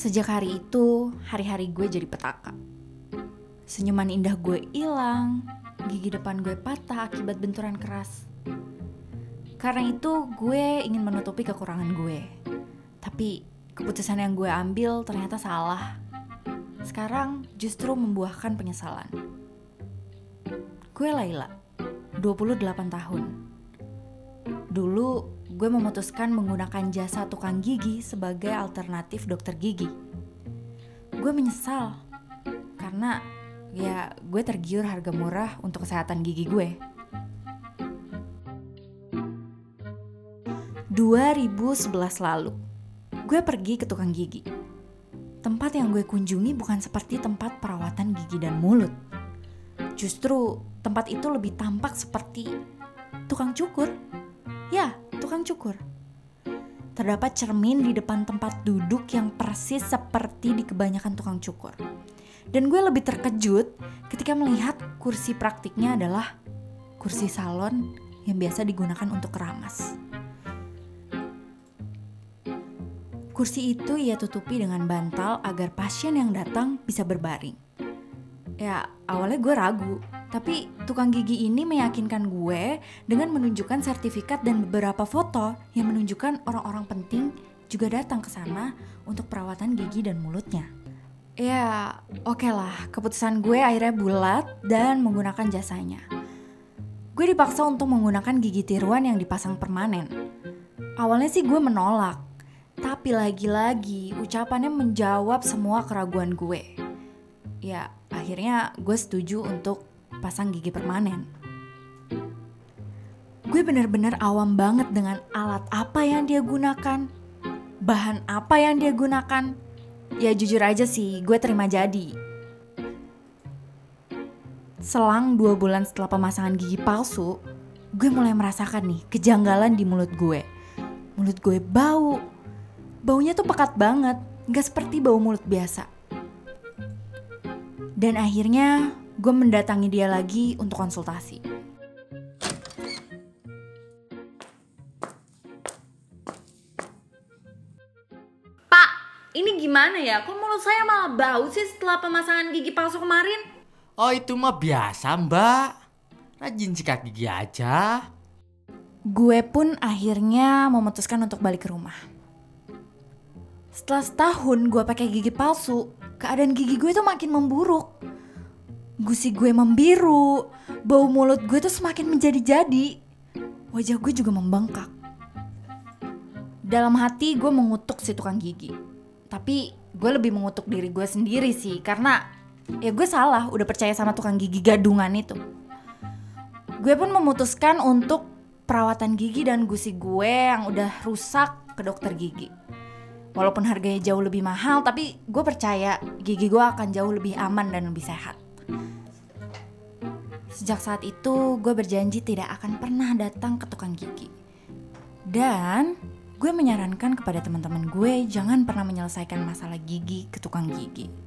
Sejak hari itu, hari-hari gue jadi petaka. Senyuman indah gue hilang, gigi depan gue patah akibat benturan keras. Karena itu, gue ingin menutupi kekurangan gue. Tapi, keputusan yang gue ambil ternyata salah. Sekarang justru membuahkan penyesalan. Gue Laila, 28 tahun. Dulu, gue memutuskan menggunakan jasa tukang gigi sebagai alternatif dokter gigi. Gue menyesal, karena gue tergiur harga murah untuk kesehatan gigi gue. 2011 lalu, gue pergi ke tukang gigi. Tempat yang gue kunjungi bukan seperti tempat perawatan gigi dan mulut. Justru tempat itu lebih tampak seperti tukang cukur. Ya, tukang cukur. Terdapat cermin di depan tempat duduk yang persis seperti di kebanyakan tukang cukur. Dan gue lebih terkejut ketika melihat kursi praktiknya adalah kursi salon yang biasa digunakan untuk keramas. Kursi itu ia tutupi dengan bantal agar pasien yang datang bisa berbaring. Ya, awalnya gue ragu, tapi tukang gigi ini meyakinkan gue dengan menunjukkan sertifikat dan beberapa foto yang menunjukkan orang-orang penting juga datang ke sana untuk perawatan gigi dan mulutnya. Ya, oke lah, keputusan gue akhirnya bulat dan menggunakan jasanya. Gue dipaksa untuk menggunakan gigi tiruan yang dipasang permanen. Awalnya sih gue menolak, tapi lagi-lagi ucapannya menjawab semua keraguan gue. Ya, akhirnya gue setuju untuk pasang gigi permanen. Gue benar-benar awam banget dengan alat apa yang dia gunakan, bahan apa yang dia gunakan. Ya jujur aja sih, gue terima jadi. Selang 2 bulan setelah pemasangan gigi palsu, gue mulai merasakan nih kejanggalan di mulut gue. Mulut gue bau. Baunya tuh pekat banget, gak seperti bau mulut biasa. Dan akhirnya gue mendatangi dia lagi untuk konsultasi. Pak, ini gimana ya? Kok mulut saya malah bau sih setelah pemasangan gigi palsu kemarin? Oh itu mah biasa mbak, rajin sikat gigi aja. Gue pun akhirnya memutuskan untuk balik ke rumah. Setelah setahun gue pakai gigi palsu, keadaan gigi gue tuh makin memburuk. Gusi gue membiru, bau mulut gue tuh semakin menjadi-jadi. Wajah gue juga membengkak. Dalam hati gue mengutuk si tukang gigi. Tapi gue lebih mengutuk diri gue sendiri sih, karena ya gue salah udah percaya sama tukang gigi gadungan itu. Gue pun memutuskan untuk perawatan gigi dan gusi gue yang udah rusak ke dokter gigi. Walaupun harganya jauh lebih mahal, tapi gue percaya gigi gue akan jauh lebih aman dan lebih sehat. Sejak saat itu, gue berjanji tidak akan pernah datang ke tukang gigi. Dan gue menyarankan kepada teman-teman gue jangan pernah menyelesaikan masalah gigi ke tukang gigi.